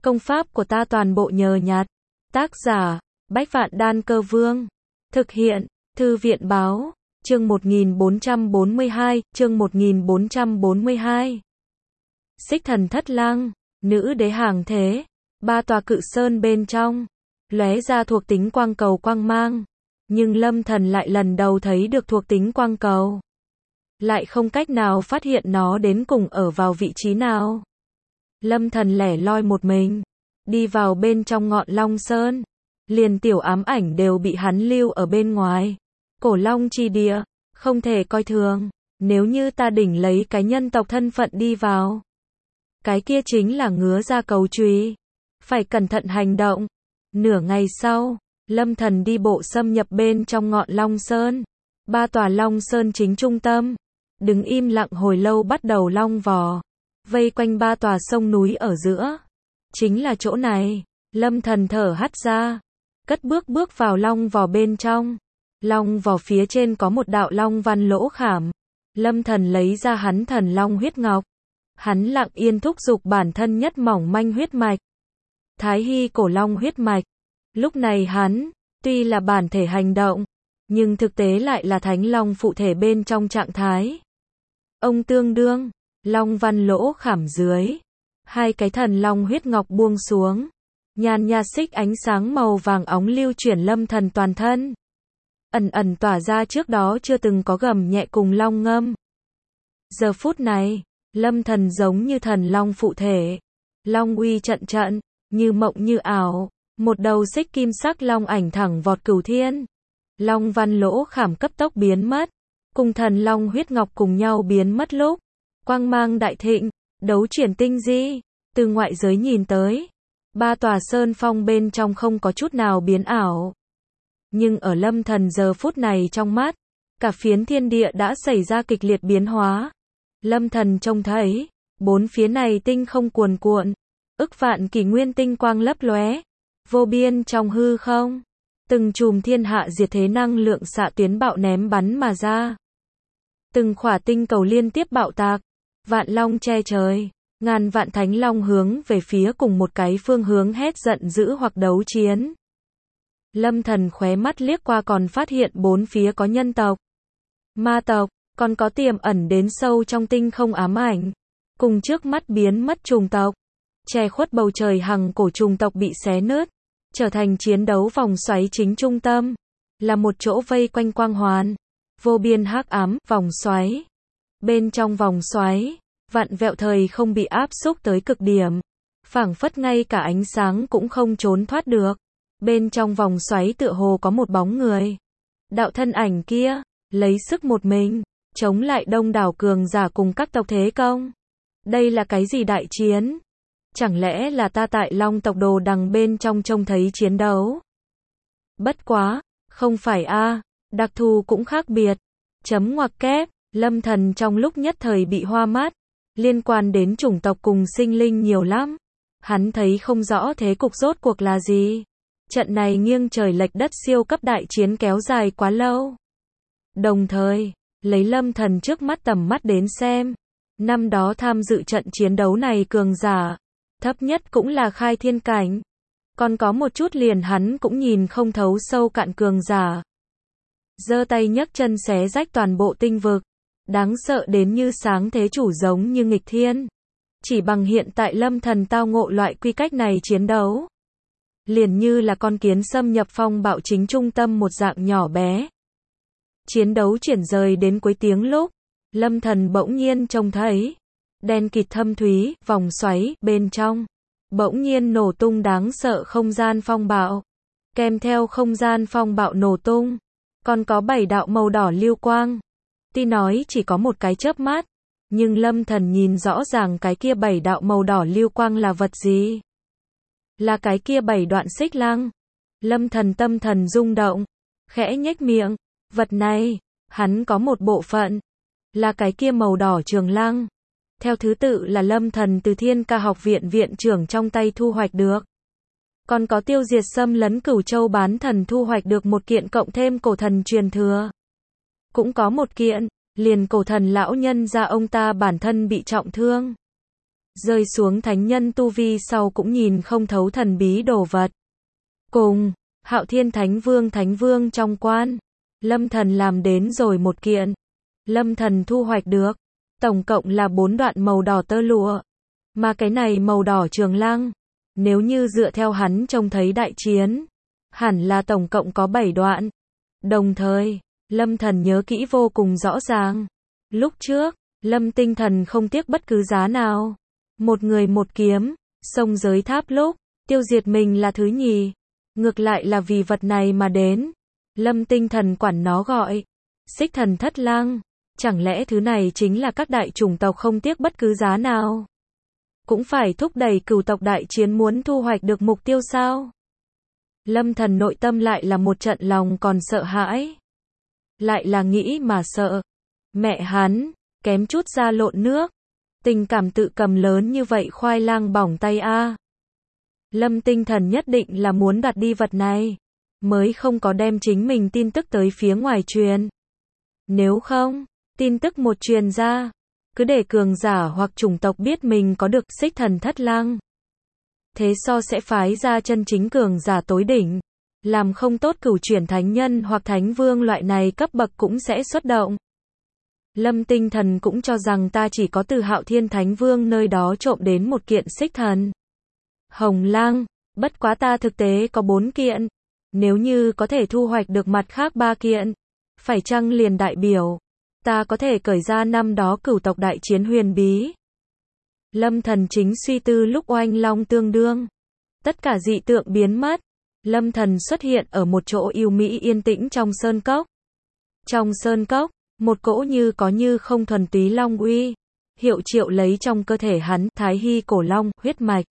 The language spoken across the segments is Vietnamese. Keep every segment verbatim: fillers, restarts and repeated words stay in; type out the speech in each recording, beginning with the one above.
Công pháp của ta toàn bộ nhờ nhặt. Tác giả, Bách Vạn Đan Cơ Vương. Thực hiện, Thư viện Báo. Chương một nghìn bốn trăm bốn mươi hai, chương một nghìn bốn trăm bốn mươi hai. Xích Thần Thất Lăng, nữ đế hàng thế, ba tòa cự sơn bên trong, lóe ra thuộc tính quang cầu quang mang, nhưng Lâm Thần lại lần đầu thấy được thuộc tính quang cầu, lại không cách nào phát hiện nó đến cùng ở vào vị trí nào. Lâm Thần lẻ loi một mình, đi vào bên trong ngọn Long Sơn, liền tiểu ám ảnh đều bị hắn lưu ở bên ngoài. Cổ Long chi địa, không thể coi thường, nếu như ta đỉnh lấy cái nhân tộc thân phận đi vào, cái kia chính là ngứa ra cầu chùy, phải cẩn thận hành động. Nửa ngày sau, Lâm Thần đi bộ xâm nhập bên trong ngọn Long Sơn, ba tòa Long Sơn chính trung tâm, đứng im lặng hồi lâu bắt đầu long vò, vây quanh ba tòa sông núi ở giữa. Chính là chỗ này, Lâm Thần thở hắt ra, cất bước bước vào long vò bên trong. Long vò phía trên có một đạo long văn lỗ khảm. Lâm Thần lấy ra hắn thần long huyết ngọc. Hắn lặng yên thúc giục bản thân nhất mỏng manh huyết mạch, Thái Hy cổ long huyết mạch. Lúc này hắn, tuy là bản thể hành động, nhưng thực tế lại là thánh long phụ thể bên trong trạng thái. Ông tương đương, long văn lỗ khảm dưới, hai cái thần long huyết ngọc buông xuống, nhàn nhạt xích ánh sáng màu vàng óng lưu chuyển Lâm Thần toàn thân, ẩn ẩn tỏa ra trước đó chưa từng có gầm nhẹ cùng long ngâm. Giờ phút này, Lâm Thần giống như thần long phụ thể, long uy trận trận, như mộng như ảo, một đầu xích kim sắc long ảnh thẳng vọt cửu thiên. Long văn lỗ khảm cấp tốc biến mất, cùng thần long huyết ngọc cùng nhau biến mất lúc, quang mang đại thịnh, đấu chuyển tinh di. Từ ngoại giới nhìn tới, ba tòa sơn phong bên trong không có chút nào biến ảo. Nhưng ở Lâm Thần giờ phút này trong mắt, cả phiến thiên địa đã xảy ra kịch liệt biến hóa. Lâm Thần trông thấy, bốn phía này tinh không cuồn cuộn, ức vạn kỷ nguyên tinh quang lấp lóe, vô biên trong hư không, từng chùm thiên hạ diệt thế năng lượng xạ tuyến bạo ném bắn mà ra. Từng khỏa tinh cầu liên tiếp bạo tạc, vạn long che trời, ngàn vạn thánh long hướng về phía cùng một cái phương hướng hét giận dữ hoặc đấu chiến. Lâm Thần khóe mắt liếc qua còn phát hiện bốn phía có nhân tộc, ma tộc, còn có tiềm ẩn đến sâu trong tinh không ám ảnh, cùng trước mắt biến mất trùng tộc. Che khuất bầu trời hằng cổ trùng tộc bị xé nứt, trở thành chiến đấu vòng xoáy chính trung tâm, là một chỗ vây quanh quang hoàn, vô biên hắc ám, vòng xoáy. Bên trong vòng xoáy, vạn vẹo thời không bị áp xúc tới cực điểm, phảng phất ngay cả ánh sáng cũng không trốn thoát được. Bên trong vòng xoáy tựa hồ có một bóng người. Đạo thân ảnh kia, lấy sức một mình, chống lại đông đảo cường giả cùng các tộc thế công. Đây là cái gì đại chiến? Chẳng lẽ là ta tại Long tộc đồ đằng bên trong trông thấy chiến đấu? Bất quá, không phải a, đặc thù cũng khác biệt. Chấm ngoặc kép, Lâm Thần trong lúc nhất thời bị hoa mắt, liên quan đến chủng tộc cùng sinh linh nhiều lắm. Hắn thấy không rõ thế cục rốt cuộc là gì. Trận này nghiêng trời lệch đất siêu cấp đại chiến kéo dài quá lâu. Đồng thời, lấy Lâm Thần trước mắt tầm mắt đến xem, năm đó tham dự trận chiến đấu này cường giả, thấp nhất cũng là khai thiên cảnh. Còn có một chút liền hắn cũng nhìn không thấu sâu cạn cường giả. Giơ tay nhấc chân xé rách toàn bộ tinh vực, đáng sợ đến như sáng thế chủ giống như nghịch thiên. Chỉ bằng hiện tại Lâm Thần tao ngộ loại quy cách này chiến đấu, liền như là con kiến xâm nhập phong bạo chính trung tâm một dạng nhỏ bé. Chiến đấu chuyển rời đến cuối tiếng lúc, Lâm Thần bỗng nhiên trông thấy, đen kịt thâm thúy, vòng xoáy, bên trong, bỗng nhiên nổ tung đáng sợ không gian phong bạo. Kèm theo không gian phong bạo nổ tung, còn có bảy đạo màu đỏ lưu quang. Tuy nói chỉ có một cái chớp mắt, nhưng Lâm Thần nhìn rõ ràng cái kia bảy đạo màu đỏ lưu quang là vật gì. Là cái kia bảy đoạn xích lăng. Lâm Thần tâm thần rung động, khẽ nhếch miệng, vật này, hắn có một bộ phận, là cái kia màu đỏ trường lăng. Theo thứ tự là Lâm Thần từ Thiên Ca học viện viện trưởng trong tay thu hoạch được. Còn có tiêu diệt xâm lấn Cửu Châu bán thần thu hoạch được một kiện cộng thêm cổ thần truyền thừa. Cũng có một kiện, liền cổ thần lão nhân ra ông ta bản thân bị trọng thương. rơi xuống thánh nhân tu vi sau cũng nhìn không thấu thần bí đồ vật. Cùng, Hạo Thiên Thánh Vương Thánh Vương trong quan, Lâm Thần làm đến rồi một kiện. Lâm Thần thu hoạch được, tổng cộng là bốn đoạn màu đỏ tơ lụa. Mà cái này màu đỏ trường lăng, nếu như dựa theo hắn trông thấy đại chiến, hẳn là tổng cộng có bảy đoạn. Đồng thời, Lâm Thần nhớ kỹ vô cùng rõ ràng. Lúc trước, Lâm Tinh Thần không tiếc bất cứ giá nào. Một người một kiếm, xông giới tháp lúc, tiêu diệt mình là thứ nhì. Ngược lại là vì vật này mà đến. Lâm Tinh Thần quản nó gọi Xích Thần Thất Lang. Chẳng lẽ thứ này chính là các đại chủng tộc không tiếc bất cứ giá nào cũng phải thúc đẩy cửu tộc đại chiến muốn thu hoạch được mục tiêu sao? Lâm Thần nội tâm lại là một trận lòng còn sợ hãi. Lại là nghĩ mà sợ. Mẹ hắn, kém chút ra lộn nước. Tình cảm tự cầm lớn như vậy khoai lang bỏng tay a. Lâm Tinh Thần nhất định là muốn đoạt đi vật này, mới không có đem chính mình tin tức tới phía ngoài truyền. Nếu không, tin tức một truyền ra, cứ để cường giả hoặc chủng tộc biết mình có được Xích Thần Thất Lang. Thế so sẽ phái ra chân chính cường giả tối đỉnh, làm không tốt cửu chuyển thánh nhân hoặc thánh vương loại này cấp bậc cũng sẽ xuất động. Lâm Tinh Thần cũng cho rằng ta chỉ có từ Hạo Thiên Thánh Vương nơi đó trộm đến một kiện Xích Thần Hồng Lang, bất quá ta thực tế có bốn kiện. Nếu như có thể thu hoạch được mặt khác ba kiện, phải chăng liền đại biểu ta có thể cởi ra năm đó cửu tộc đại chiến huyền bí? Lâm Thần chính suy tư lúc oanh long tương đương, tất cả dị tượng biến mất. Lâm Thần xuất hiện ở một chỗ yêu mỹ yên tĩnh trong sơn cốc. Trong sơn cốc, một cỗ như có như không thuần túy long uy, hiệu triệu lấy trong cơ thể hắn, Thái Hy cổ long, huyết mạch.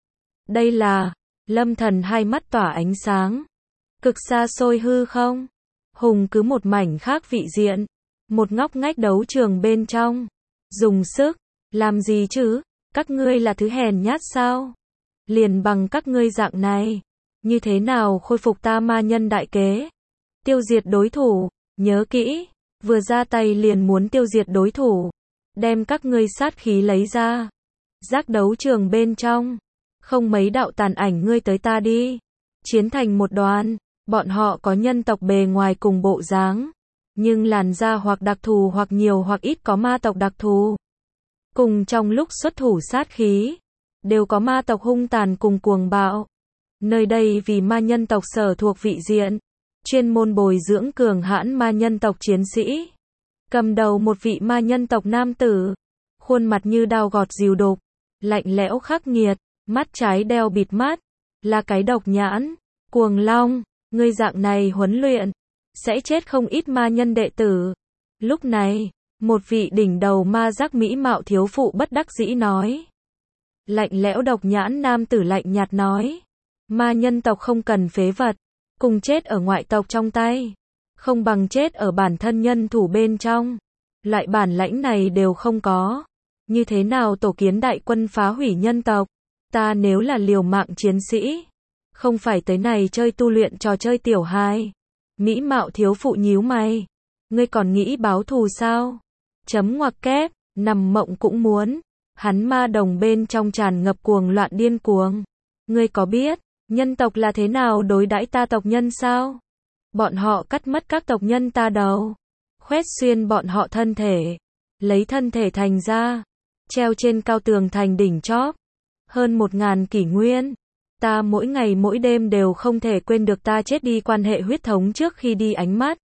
Đây là, Lâm Thần hai mắt tỏa ánh sáng. Cực xa xôi hư không? Hùng cứ một mảnh khác vị diện. Một ngóc ngách đấu trường bên trong. Dùng sức, làm gì chứ? Các ngươi là thứ hèn nhát sao? Liền bằng các ngươi dạng này, như thế nào khôi phục ta ma nhân đại kế? Tiêu diệt đối thủ, nhớ kỹ, vừa ra tay liền muốn tiêu diệt đối thủ. Đem các ngươi sát khí lấy ra. Giác đấu trường bên trong, không mấy đạo tàn ảnh ngươi tới ta đi. Chiến thành một đoàn, bọn họ có nhân tộc bề ngoài cùng bộ dáng, nhưng làn da hoặc đặc thù hoặc nhiều hoặc ít có ma tộc đặc thù. Cùng trong lúc xuất thủ sát khí, đều có ma tộc hung tàn cùng cuồng bạo. Nơi đây vì ma nhân tộc sở thuộc vị diện, chuyên môn bồi dưỡng cường hãn ma nhân tộc chiến sĩ. Cầm đầu một vị ma nhân tộc nam tử, khuôn mặt như dao gọt dìu đục, lạnh lẽo khắc nghiệt, mắt trái đeo bịt mắt, là cái độc nhãn. Cuồng Long, ngươi dạng này huấn luyện, sẽ chết không ít ma nhân đệ tử. Lúc này, một vị đỉnh đầu ma giác mỹ mạo thiếu phụ bất đắc dĩ nói. Lạnh lẽo độc nhãn nam tử lạnh nhạt nói. Ma nhân tộc không cần phế vật, cùng chết ở ngoại tộc trong tay, không bằng chết ở bản thân nhân thủ bên trong. Loại bản lãnh này đều không có. Như thế nào tổ kiến đại quân phá hủy nhân tộc? Ta nếu là liều mạng chiến sĩ, không phải tới này chơi tu luyện trò chơi tiểu hài. Mỹ mạo thiếu phụ nhíu mày. Ngươi còn nghĩ báo thù sao? Chấm ngoặc kép, nằm mộng cũng muốn. Hắn ma đồng bên trong tràn ngập cuồng loạn điên cuồng. Ngươi có biết, nhân tộc là thế nào đối đãi ta tộc nhân sao? Bọn họ cắt mất các tộc nhân ta đầu, khoét xuyên bọn họ thân thể, lấy thân thể thành ra, treo trên cao tường thành đỉnh chóp. Hơn một ngàn kỷ nguyên, ta mỗi ngày mỗi đêm đều không thể quên được ta chết đi quan hệ huyết thống trước khi đi ánh mắt.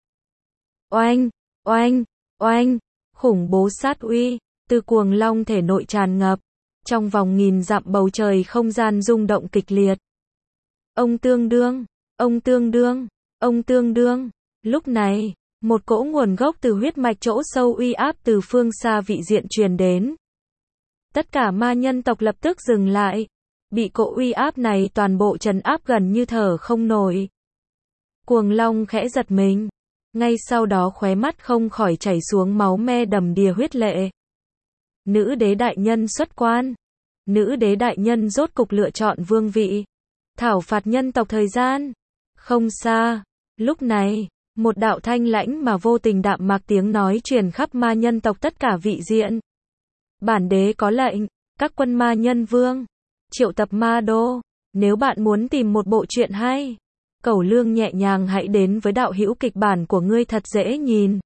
Oanh, oanh, oanh, khủng bố sát uy, từ Cuồng Long thể nội tràn ngập, trong vòng nghìn dặm bầu trời không gian rung động kịch liệt. Ông tương đương, ông tương đương, ông tương đương, lúc này, một cỗ nguồn gốc từ huyết mạch chỗ sâu uy áp từ phương xa vị diện truyền đến. Tất cả ma nhân tộc lập tức dừng lại, bị cỗ uy áp này toàn bộ trấn áp gần như thở không nổi. Cuồng Long khẽ giật mình, ngay sau đó khóe mắt không khỏi chảy xuống máu me đầm đìa huyết lệ. Nữ đế đại nhân xuất quan, nữ đế đại nhân rốt cục lựa chọn vương vị, thảo phạt nhân tộc thời gian. Không xa, lúc này, một đạo thanh lãnh mà vô tình đạm mạc tiếng nói truyền khắp ma nhân tộc tất cả vị diện. Bản đế có lệnh, Các quân ma nhân vương. Triệu tập ma đô. Nếu bạn muốn tìm một bộ truyện hay, cẩu lương nhẹ nhàng hãy đến với đạo hữu kịch bản của ngươi thật dễ nhìn.